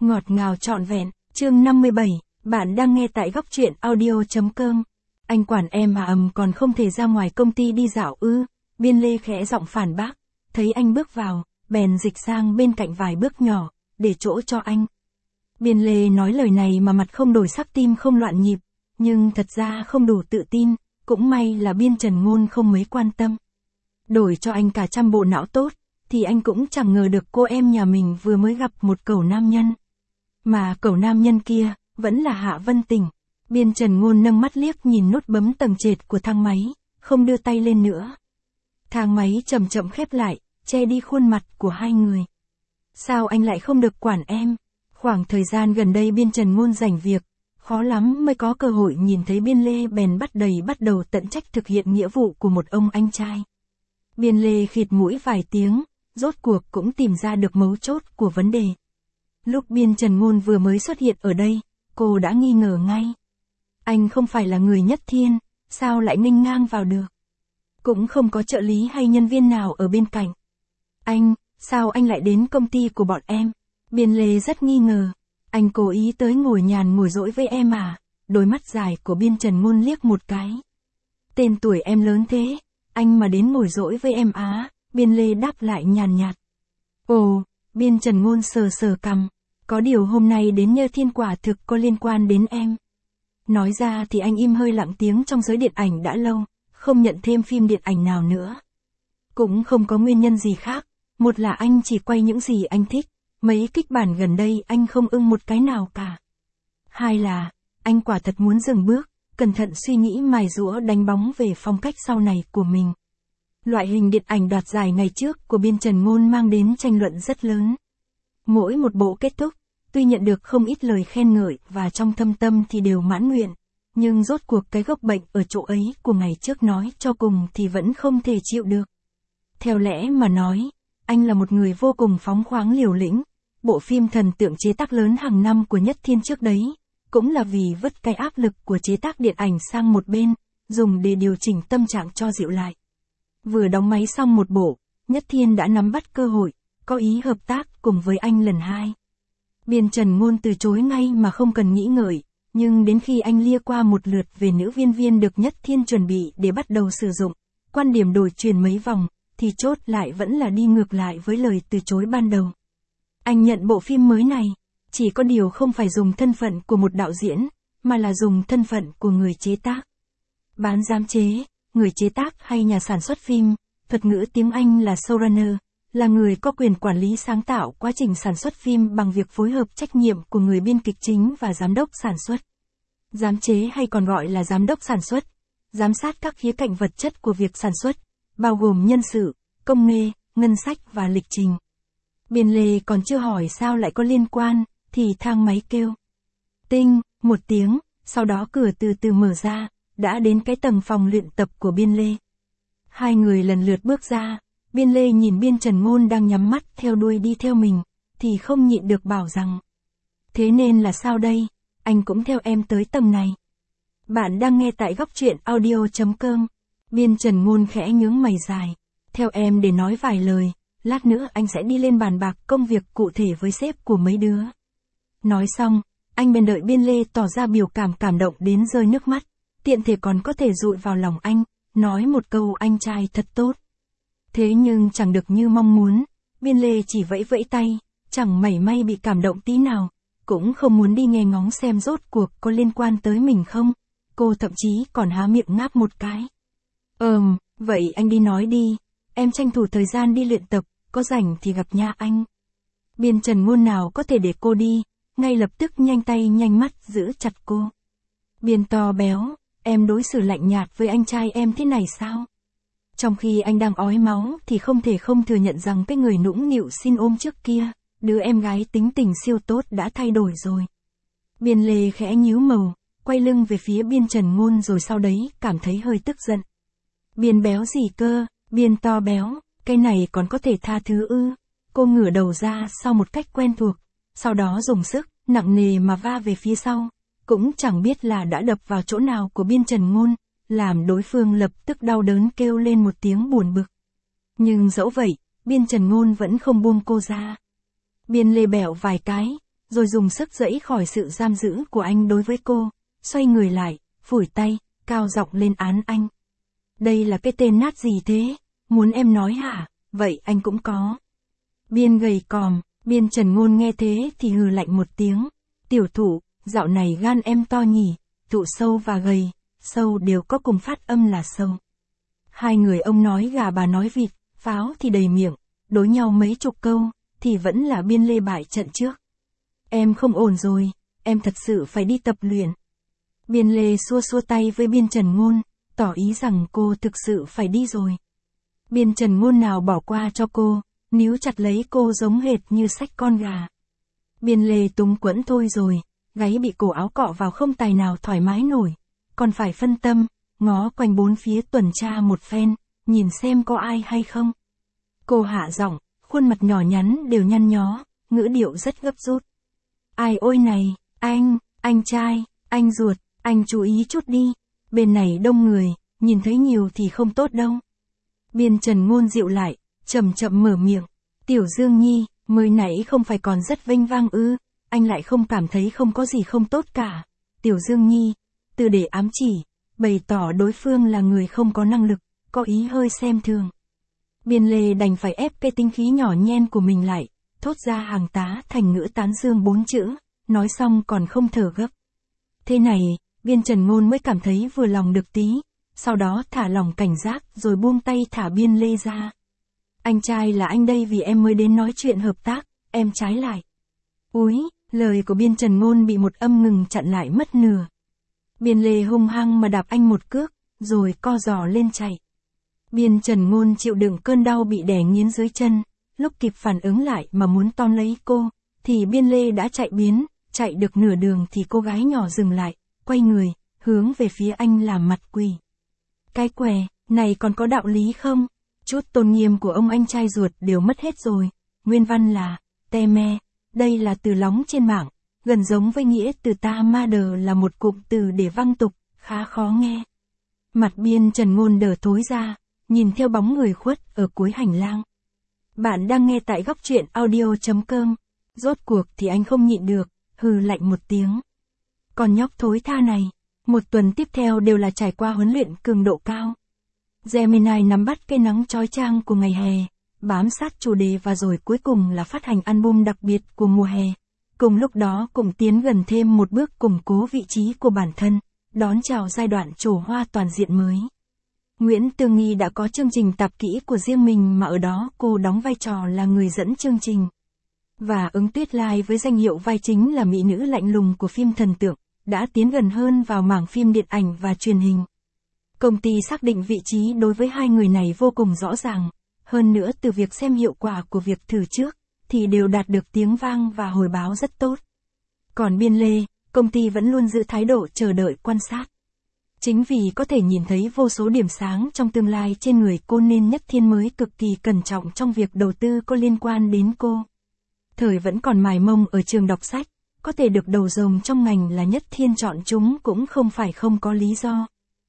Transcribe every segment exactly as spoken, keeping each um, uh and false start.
Ngọt ngào trọn vẹn, chương năm mươi bảy, bạn đang nghe tại góc truyện audio.com. Anh quản em à ầm còn không thể ra ngoài công ty đi dạo ư, Biên Lê khẽ giọng phản bác, thấy anh bước vào, bèn dịch sang bên cạnh vài bước nhỏ, để chỗ cho anh. Biên Lê nói lời này mà mặt không đổi sắc tim không loạn nhịp, nhưng thật ra không đủ tự tin, cũng may là Biên Trần Ngôn không mấy quan tâm. Đổi cho anh cả trăm bộ não tốt, thì anh cũng chẳng ngờ được cô em nhà mình vừa mới gặp một cẩu nam nhân. Mà cẩu nam nhân kia, vẫn là Hạ Vân Tình. Biên Trần Ngôn nâng mắt liếc nhìn nút bấm tầng trệt của thang máy, không đưa tay lên nữa. Thang máy chậm chậm khép lại, che đi khuôn mặt của hai người. Sao anh lại không được quản em? Khoảng thời gian gần đây Biên Trần Ngôn rảnh việc, khó lắm mới có cơ hội nhìn thấy Biên Lê bèn bắt đầy bắt đầu tận trách thực hiện nghĩa vụ của một ông anh trai. Biên Lê khịt mũi vài tiếng, rốt cuộc cũng tìm ra được mấu chốt của vấn đề. Lúc Biên Trần Ngôn vừa mới xuất hiện ở đây, cô đã nghi ngờ ngay. Anh không phải là người Nhất Thiên, sao lại nghênh ngang vào được? Cũng không có trợ lý hay nhân viên nào ở bên cạnh. Anh, sao anh lại đến công ty của bọn em? Biên Lê rất nghi ngờ. Anh cố ý tới ngồi nhàn ngồi dỗi với em à? Đôi mắt dài của Biên Trần Ngôn liếc một cái. Tên tuổi em lớn thế, anh mà đến ngồi dỗi với em á? Biên Lê đáp lại nhàn nhạt. Ồ, Biên Trần Ngôn sờ sờ cằm. Có điều hôm nay đến Nhơ Thiên quả thực có liên quan đến em. Nói ra thì anh im hơi lặng tiếng trong giới điện ảnh đã lâu, không nhận thêm phim điện ảnh nào nữa. Cũng không có nguyên nhân gì khác, một là anh chỉ quay những gì anh thích, mấy kịch bản gần đây anh không ưng một cái nào cả. Hai là, anh quả thật muốn dừng bước, cẩn thận suy nghĩ mài giũa đánh bóng về phong cách sau này của mình. Loại hình điện ảnh đoạt giải ngày trước của Biên Trần Ngôn mang đến tranh luận rất lớn. Mỗi một bộ kết thúc, tuy nhận được không ít lời khen ngợi và trong thâm tâm thì đều mãn nguyện, nhưng rốt cuộc cái gốc bệnh ở chỗ ấy của ngày trước nói cho cùng thì vẫn không thể chịu được. Theo lẽ mà nói, anh là một người vô cùng phóng khoáng liều lĩnh, bộ phim thần tượng chế tác lớn hàng năm của Nhất Thiên trước đấy, cũng là vì vứt cái áp lực của chế tác điện ảnh sang một bên, dùng để điều chỉnh tâm trạng cho dịu lại. Vừa đóng máy xong một bộ, Nhất Thiên đã nắm bắt cơ hội, có ý hợp tác cùng với anh lần hai. Biên Trần Ngôn từ chối ngay mà không cần nghĩ ngợi, nhưng đến khi anh lia qua một lượt về nữ viên viên được Nhất Thiên chuẩn bị để bắt đầu sử dụng, quan điểm đổi chuyển mấy vòng, thì chốt lại vẫn là đi ngược lại với lời từ chối ban đầu. Anh nhận bộ phim mới này, chỉ có điều không phải dùng thân phận của một đạo diễn, mà là dùng thân phận của người chế tác. Bán giám chế, người chế tác hay nhà sản xuất phim, thuật ngữ tiếng Anh là showrunner, là người có quyền quản lý sáng tạo quá trình sản xuất phim bằng việc phối hợp trách nhiệm của người biên kịch chính và giám đốc sản xuất. Giám chế hay còn gọi là giám đốc sản xuất, giám sát các khía cạnh vật chất của việc sản xuất, bao gồm nhân sự, công nghệ, ngân sách và lịch trình. Biên Lê còn chưa hỏi sao lại có liên quan, thì thang máy kêu. Tinh, một tiếng, sau đó cửa từ từ mở ra, đã đến cái tầng phòng luyện tập của Biên Lê. Hai người lần lượt bước ra. Biên Lê nhìn Biên Trần Ngôn đang nhắm mắt theo đuôi đi theo mình, thì không nhịn được bảo rằng. Thế nên là sao đây, anh cũng theo em tới tầng này. Bạn đang nghe tại góc truyện audio.com. Biên Trần Ngôn khẽ nhướng mày dài. Theo em để nói vài lời, lát nữa anh sẽ đi lên bàn bạc công việc cụ thể với sếp của mấy đứa. Nói xong, anh bên đợi Biên Lê tỏ ra biểu cảm cảm động đến rơi nước mắt, tiện thể còn có thể dụi vào lòng anh, nói một câu anh trai thật tốt. Thế nhưng chẳng được như mong muốn, Biên Lê chỉ vẫy vẫy tay, chẳng mảy may bị cảm động tí nào, cũng không muốn đi nghe ngóng xem rốt cuộc có liên quan tới mình không, cô thậm chí còn há miệng ngáp một cái. Ờm, vậy anh đi nói đi, em tranh thủ thời gian đi luyện tập, có rảnh thì gặp nha anh. Biên Trần Ngôn nào có thể để cô đi, ngay lập tức nhanh tay nhanh mắt giữ chặt cô. Biên to béo, em đối xử lạnh nhạt với anh trai em thế này sao? Trong khi anh đang ói máu thì không thể không thừa nhận rằng cái người nũng nịu xin ôm trước kia, đứa em gái tính tình siêu tốt đã thay đổi rồi. Biên Lê khẽ nhíu màu, quay lưng về phía Biên Trần Ngôn rồi sau đấy cảm thấy hơi tức giận. Biên béo gì cơ, Biên to béo, cái này còn có thể tha thứ ư? Cô ngửa đầu ra sau một cách quen thuộc, sau đó dùng sức, nặng nề mà va về phía sau, cũng chẳng biết là đã đập vào chỗ nào của Biên Trần Ngôn, làm đối phương lập tức đau đớn kêu lên một tiếng buồn bực. Nhưng dẫu vậy, Biên Trần Ngôn vẫn không buông cô ra. Biên Lê bẹo vài cái, rồi dùng sức giãy khỏi sự giam giữ của anh đối với cô, xoay người lại, phủi tay, cao giọng lên án anh. Đây là cái tên nát gì thế? Muốn em nói hả? Vậy anh cũng có. Biên gầy còm, Biên Trần Ngôn nghe thế thì hừ lạnh một tiếng. Tiểu Thụ, dạo này gan em to nhỉ? Thụ sâu và gầy, sâu đều có cùng phát âm là sâu. Hai người ông nói gà bà nói vịt, pháo thì đầy miệng, đối nhau mấy chục câu, thì vẫn là Biên Lê bại trận trước. Em không ổn rồi, em thật sự phải đi tập luyện. Biên Lê xua xua tay với Biên Trần Ngôn, tỏ ý rằng cô thực sự phải đi rồi. Biên Trần Ngôn nào bỏ qua cho cô, níu chặt lấy cô giống hệt như xách con gà. Biên Lê túng quẫn thôi rồi, gáy bị cổ áo cọ vào không tài nào thoải mái nổi, còn phải phân tâm, ngó quanh bốn phía tuần tra một phen, nhìn xem có ai hay không. Cô hạ giọng, khuôn mặt nhỏ nhắn đều nhăn nhó, ngữ điệu rất gấp rút. Ai ôi này, anh, anh trai, anh ruột, anh chú ý chút đi, bên này đông người, nhìn thấy nhiều thì không tốt đâu. Biên Trần Ngôn dịu lại, chậm chậm mở miệng. Tiểu Dương Nhi, mới nãy không phải còn rất vênh vang ư, anh lại không cảm thấy không có gì không tốt cả. Tiểu Dương Nhi, từ để ám chỉ, bày tỏ đối phương là người không có năng lực, có ý hơi xem thường. Biên Lê đành phải ép cái tính khí nhỏ nhen của mình lại, thốt ra hàng tá thành ngữ tán dương bốn chữ, nói xong còn không thở gấp. Thế này, Biên Trần Ngôn mới cảm thấy vừa lòng được tí, sau đó thả lỏng cảnh giác rồi buông tay thả Biên Lê ra. Anh trai là anh đây vì em mới đến nói chuyện hợp tác, em trái lại. Úi, lời của Biên Trần Ngôn bị một âm ngừng chặn lại mất nửa. Biên Lê hung hăng mà đạp anh một cước, rồi co giò lên chạy. Biên Trần Ngôn chịu đựng cơn đau bị đè nghiến dưới chân, lúc kịp phản ứng lại mà muốn tóm lấy cô, thì Biên Lê đã chạy biến, chạy được nửa đường thì cô gái nhỏ dừng lại, quay người, hướng về phía anh làm mặt quỳ. Cái què, này còn có đạo lý không? Chút tôn nghiêm của ông anh trai ruột đều mất hết rồi. Nguyên văn là, te me, đây là từ lóng trên mạng, gần giống với nghĩa từ ta ma đờ là một cụm từ để văng tục, khá khó nghe. Mặt Biên Trần Ngôn đờ tối ra, nhìn theo bóng người khuất ở cuối hành lang. Bạn đang nghe tại góc truyện audio chấm com. Rốt cuộc thì anh không nhịn được, hừ lạnh một tiếng. Còn nhóc thối tha này, một tuần tiếp theo đều là trải qua huấn luyện cường độ cao. Gemini nắm bắt cây nắng chói chang của ngày hè, bám sát chủ đề và rồi cuối cùng là phát hành album đặc biệt của mùa hè. Cùng lúc đó cũng tiến gần thêm một bước củng cố vị trí của bản thân, đón chào giai đoạn trổ hoa toàn diện mới. Nguyễn Tương Nghi đã có chương trình tạp kỹ của riêng mình mà ở đó cô đóng vai trò là người dẫn chương trình. Và Ứng Tuyết Lai với danh hiệu vai chính là mỹ nữ lạnh lùng của phim thần tượng, đã tiến gần hơn vào mảng phim điện ảnh và truyền hình. Công ty xác định vị trí đối với hai người này vô cùng rõ ràng, hơn nữa từ việc xem hiệu quả của việc thử trước, thì đều đạt được tiếng vang và hồi báo rất tốt. Còn Biên Lê, công ty vẫn luôn giữ thái độ chờ đợi quan sát. Chính vì có thể nhìn thấy vô số điểm sáng trong tương lai trên người cô nên Nhất Thiên mới cực kỳ cẩn trọng trong việc đầu tư có liên quan đến cô. Thời vẫn còn mài mông ở trường đọc sách, có thể được đầu rồng trong ngành là Nhất Thiên chọn chúng cũng không phải không có lý do.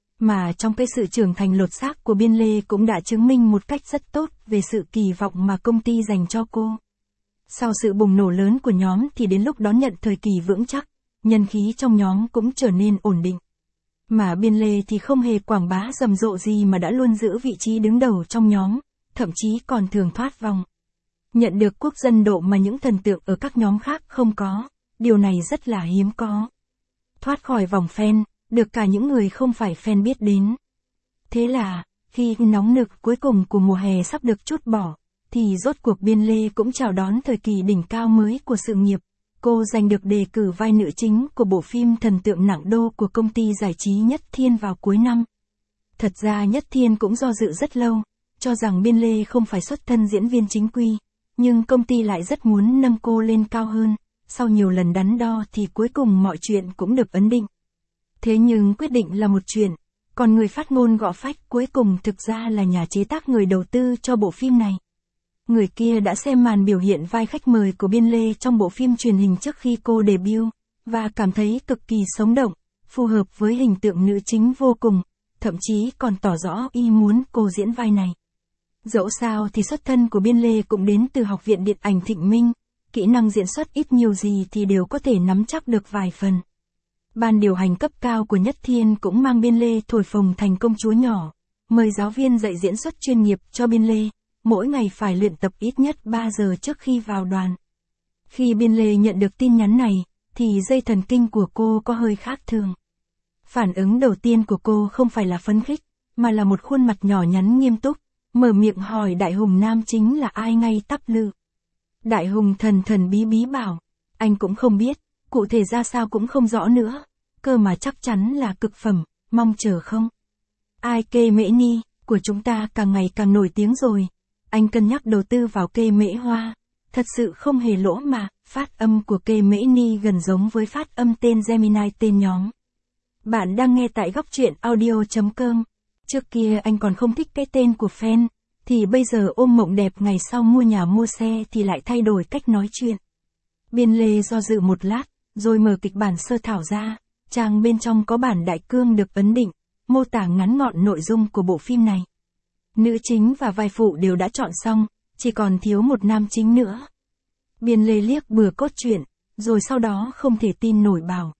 Mà trong cái sự trưởng thành lột xác của Biên Lê cũng đã chứng minh một cách rất tốt về sự kỳ vọng mà công ty dành cho cô. Sau sự bùng nổ lớn của nhóm thì đến lúc đón nhận thời kỳ vững chắc, nhân khí trong nhóm cũng trở nên ổn định. Mà Biên Lê thì không hề quảng bá rầm rộ gì mà đã luôn giữ vị trí đứng đầu trong nhóm, thậm chí còn thường thoát vòng. Nhận được quốc dân độ mà những thần tượng ở các nhóm khác không có, điều này rất là hiếm có. Thoát khỏi vòng fan, được cả những người không phải fan biết đến. Thế là, khi nóng nực cuối cùng của mùa hè sắp được trút bỏ, thì rốt cuộc Biên Lê cũng chào đón thời kỳ đỉnh cao mới của sự nghiệp. Cô giành được đề cử vai nữ chính của bộ phim thần tượng nặng đô của công ty giải trí Nhất Thiên vào cuối năm. Thật ra Nhất Thiên cũng do dự rất lâu, cho rằng Biên Lê không phải xuất thân diễn viên chính quy, nhưng công ty lại rất muốn nâng cô lên cao hơn. Sau nhiều lần đắn đo thì cuối cùng mọi chuyện cũng được ấn định. Thế nhưng quyết định là một chuyện, còn người phát ngôn gõ phách cuối cùng thực ra là nhà chế tác người đầu tư cho bộ phim này. Người kia đã xem màn biểu hiện vai khách mời của Biên Lê trong bộ phim truyền hình trước khi cô debut, và cảm thấy cực kỳ sống động, phù hợp với hình tượng nữ chính vô cùng, thậm chí còn tỏ rõ ý muốn cô diễn vai này. Dẫu sao thì xuất thân của Biên Lê cũng đến từ Học viện Điện ảnh Thịnh Minh, kỹ năng diễn xuất ít nhiều gì thì đều có thể nắm chắc được vài phần. Ban điều hành cấp cao của Nhất Thiên cũng mang Biên Lê thổi phồng thành công chúa nhỏ, mời giáo viên dạy diễn xuất chuyên nghiệp cho Biên Lê, mỗi ngày phải luyện tập ít nhất ba giờ trước khi vào đoàn. Khi Biên Lê nhận được tin nhắn này, thì dây thần kinh của cô có hơi khác thường. Phản ứng đầu tiên của cô không phải là phấn khích, mà là một khuôn mặt nhỏ nhắn nghiêm túc, mở miệng hỏi Đại Hùng nam chính là ai ngay tắp lự. Đại Hùng thần thần bí bí bảo, anh cũng không biết, cụ thể ra sao cũng không rõ nữa, cơ mà chắc chắn là cực phẩm, mong chờ không. Ai kê mễ ni, của chúng ta càng ngày càng nổi tiếng rồi, anh cân nhắc đầu tư vào kê mễ hoa, thật sự không hề lỗ mà, phát âm của kê mễ ni gần giống với phát âm tên Gemini tên nhóm. Bạn đang nghe tại góc truyện audio chấm com. Trước kia anh còn không thích cái tên của fan, thì bây giờ ôm mộng đẹp ngày sau mua nhà mua xe thì lại thay đổi cách nói chuyện. Biên Lê do dự một lát, rồi mở kịch bản sơ thảo ra, trang bên trong có bản đại cương được ấn định, mô tả ngắn gọn nội dung của bộ phim này. Nữ chính và vai phụ đều đã chọn xong, chỉ còn thiếu một nam chính nữa. Biên Lê liếc bừa cốt truyện, rồi sau đó không thể tin nổi bảo.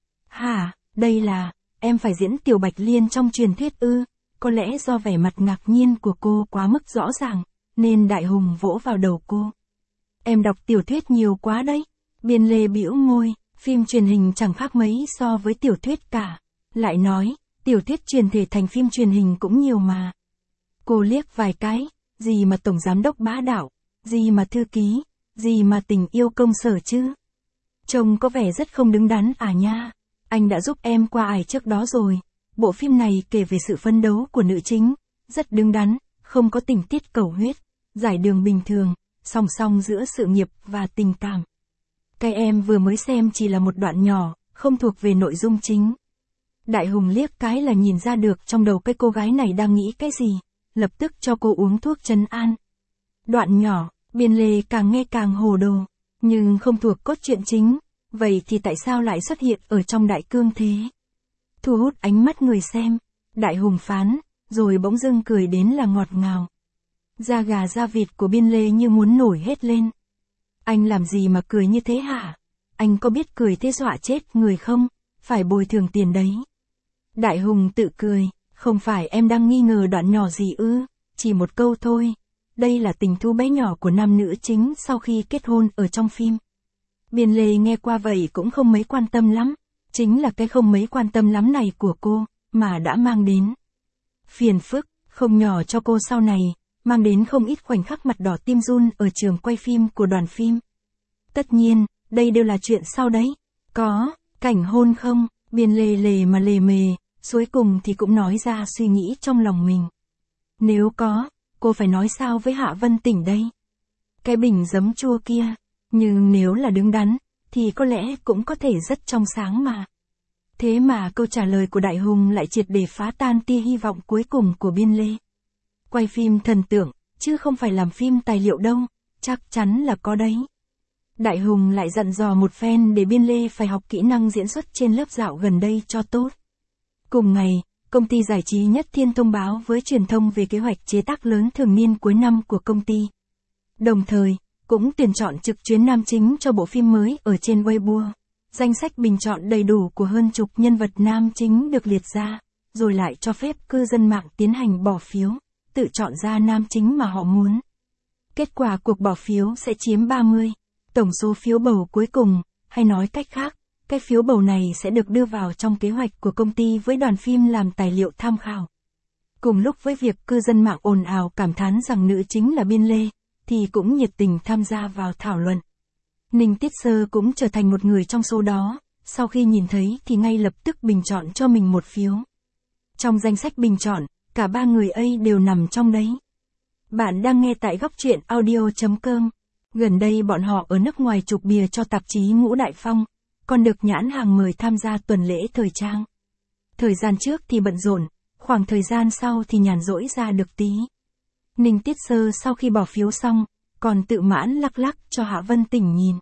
Hả, đây là, em phải diễn Tiểu Bạch Liên trong truyền thuyết ư? Có lẽ do vẻ mặt ngạc nhiên của cô quá mức rõ ràng, nên Đại Hùng vỗ vào đầu cô. Em đọc tiểu thuyết nhiều quá đấy. Biên Lê bĩu môi, phim truyền hình chẳng khác mấy so với tiểu thuyết cả. Lại nói, tiểu thuyết truyền thể thành phim truyền hình cũng nhiều mà. Cô liếc vài cái, gì mà tổng giám đốc bá đạo, gì mà thư ký, gì mà tình yêu công sở chứ. Trông có vẻ rất không đứng đắn à nha. Anh đã giúp em qua ải trước đó rồi. Bộ phim này kể về sự phấn đấu của nữ chính, rất đứng đắn, không có tình tiết cầu huyết, giải đường bình thường, song song giữa sự nghiệp và tình cảm. Cái em vừa mới xem chỉ là một đoạn nhỏ, không thuộc về nội dung chính. Đại Hùng liếc cái là nhìn ra được trong đầu cái cô gái này đang nghĩ cái gì, lập tức cho cô uống thuốc trấn an. Đoạn nhỏ, Biên Lê càng nghe càng hồ đồ, nhưng không thuộc cốt truyện chính, vậy thì tại sao lại xuất hiện ở trong đại cương thế? Thu hút ánh mắt người xem, Đại Hùng phán, rồi bỗng dưng cười đến là ngọt ngào. Da gà da vịt của Biên Lê như muốn nổi hết lên. Anh làm gì mà cười như thế hả? Anh có biết cười thế dọa chết người không? Phải bồi thường tiền đấy. Đại Hùng tự cười, không phải em đang nghi ngờ đoạn nhỏ gì ư? Chỉ một câu thôi. Đây là tình thú bé nhỏ của nam nữ chính sau khi kết hôn ở trong phim. Biên Lê nghe qua vậy cũng không mấy quan tâm lắm. Chính là cái không mấy quan tâm lắm này của cô, mà đã mang đến phiền phức, không nhỏ cho cô sau này, mang đến không ít khoảnh khắc mặt đỏ tim run ở trường quay phim của đoàn phim. Tất nhiên, đây đều là chuyện sau đấy. Có, cảnh hôn không? Biên Lê lề mà lề mề, cuối cùng thì cũng nói ra suy nghĩ trong lòng mình. Nếu có, cô phải nói sao với Hạ Vân Tỉnh đây? Cái bình giấm chua kia, nhưng nếu là đứng đắn, thì có lẽ cũng có thể rất trong sáng mà. Thế mà câu trả lời của Đại Hùng lại triệt để phá tan tia hy vọng cuối cùng của Biên Lê. Quay phim thần tượng, chứ không phải làm phim tài liệu đâu, chắc chắn là có đấy. Đại Hùng lại dặn dò một phen để Biên Lê phải học kỹ năng diễn xuất trên lớp dạo gần đây cho tốt. Cùng ngày, công ty giải trí Nhất Thiên thông báo với truyền thông về kế hoạch chế tác lớn thường niên cuối năm của công ty. Đồng thời, cũng tuyển chọn trực chuyến nam chính cho bộ phim mới ở trên Weibo. Danh sách bình chọn đầy đủ của hơn chục nhân vật nam chính được liệt ra, rồi lại cho phép cư dân mạng tiến hành bỏ phiếu, tự chọn ra nam chính mà họ muốn. Kết quả cuộc bỏ phiếu sẽ chiếm ba mươi, tổng số phiếu bầu cuối cùng, hay nói cách khác, cái phiếu bầu này sẽ được đưa vào trong kế hoạch của công ty với đoàn phim làm tài liệu tham khảo. Cùng lúc với việc cư dân mạng ồn ào cảm thán rằng nữ chính là Biên Lê, thì cũng nhiệt tình tham gia vào thảo luận. Ninh Tiết Sơ cũng trở thành một người trong số đó, sau khi nhìn thấy thì ngay lập tức bình chọn cho mình một phiếu. Trong danh sách bình chọn, cả ba người ấy đều nằm trong đấy. Bạn đang nghe tại góc truyện audio chấm com. Gần đây bọn họ ở nước ngoài chụp bìa cho tạp chí Ngũ Đại Phong, còn được nhãn hàng mời tham gia tuần lễ thời trang. Thời gian trước thì bận rộn, khoảng thời gian sau thì nhàn rỗi ra được tí. Ninh Tiết Sơ sau khi bỏ phiếu xong, còn tự mãn lắc lắc cho Hạ Vân Tỉnh nhìn.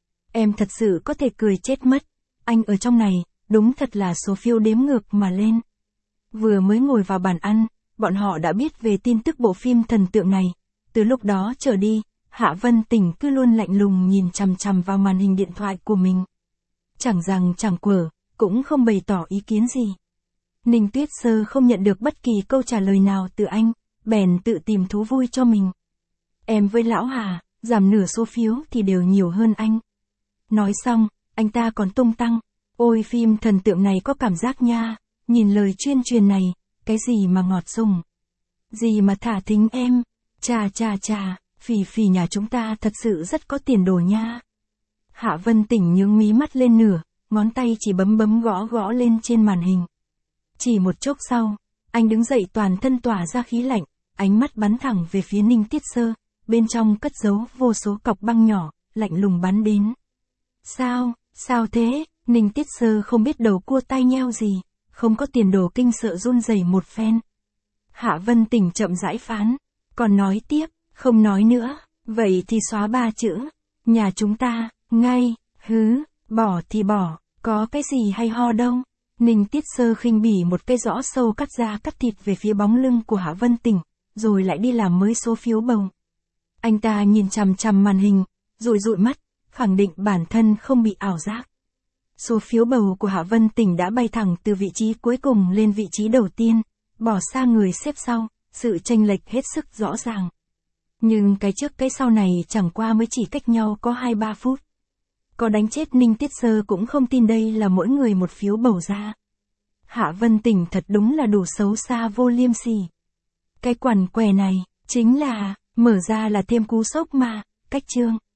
Em thật sự có thể cười chết mất, anh ở trong này, đúng thật là số phiếu đếm ngược mà lên. Vừa mới ngồi vào bàn ăn, bọn họ đã biết về tin tức bộ phim thần tượng này, từ lúc đó trở đi, Hạ Vân Tỉnh cứ luôn lạnh lùng nhìn chằm chằm vào màn hình điện thoại của mình. Chẳng rằng chẳng quở, cũng không bày tỏ ý kiến gì. Ninh Tuyết Sơ không nhận được bất kỳ câu trả lời nào từ anh, bèn tự tìm thú vui cho mình. Em với lão Hà, giảm nửa số phiếu thì đều nhiều hơn anh. Nói xong, anh ta còn tung tăng. Ôi phim thần tượng này có cảm giác nha, nhìn lời chuyên truyền này, cái gì mà ngọt sùng. Gì mà thả thính em, chà chà chà, Phỉ Phỉ nhà chúng ta thật sự rất có tiền đồ nha. Hạ Vân Tỉnh nhướng mí mắt lên nửa, ngón tay chỉ bấm bấm gõ gõ lên trên màn hình. Chỉ một chốc sau, anh đứng dậy toàn thân tỏa ra khí lạnh, ánh mắt bắn thẳng về phía Ninh Tiết Sơ, bên trong cất giấu vô số cọc băng nhỏ, lạnh lùng bắn đến. Sao, sao thế? Ninh Tiết Sơ không biết đầu cua tai nheo gì, không có tiền đồ kinh sợ run rẩy một phen. Hạ Vân Tỉnh chậm rãi phán, còn nói tiếp, không nói nữa, vậy thì xóa ba chữ, nhà chúng ta, ngay, hứ, bỏ thì bỏ, có cái gì hay ho đâu. Ninh Tiết Sơ khinh bỉ một cây rõ sâu cắt da cắt thịt về phía bóng lưng của Hạ Vân Tỉnh, rồi lại đi làm mới số phiếu bầu. Anh ta nhìn chằm chằm màn hình, dụi dụi mắt, khẳng định bản thân không bị ảo giác. Số phiếu bầu của Hạ Vân Tỉnh đã bay thẳng từ vị trí cuối cùng lên vị trí đầu tiên, bỏ xa người xếp sau, sự chênh lệch hết sức rõ ràng. Nhưng cái trước cái sau này chẳng qua mới chỉ cách nhau có hai ba phút. Có đánh chết Ninh Tiết Sơ cũng không tin đây là mỗi người một phiếu bầu ra. Hạ Vân Tỉnh thật đúng là đủ xấu xa vô liêm sỉ. Cái quằn què này, chính là, mở ra là thêm cú sốc mà, cách chương.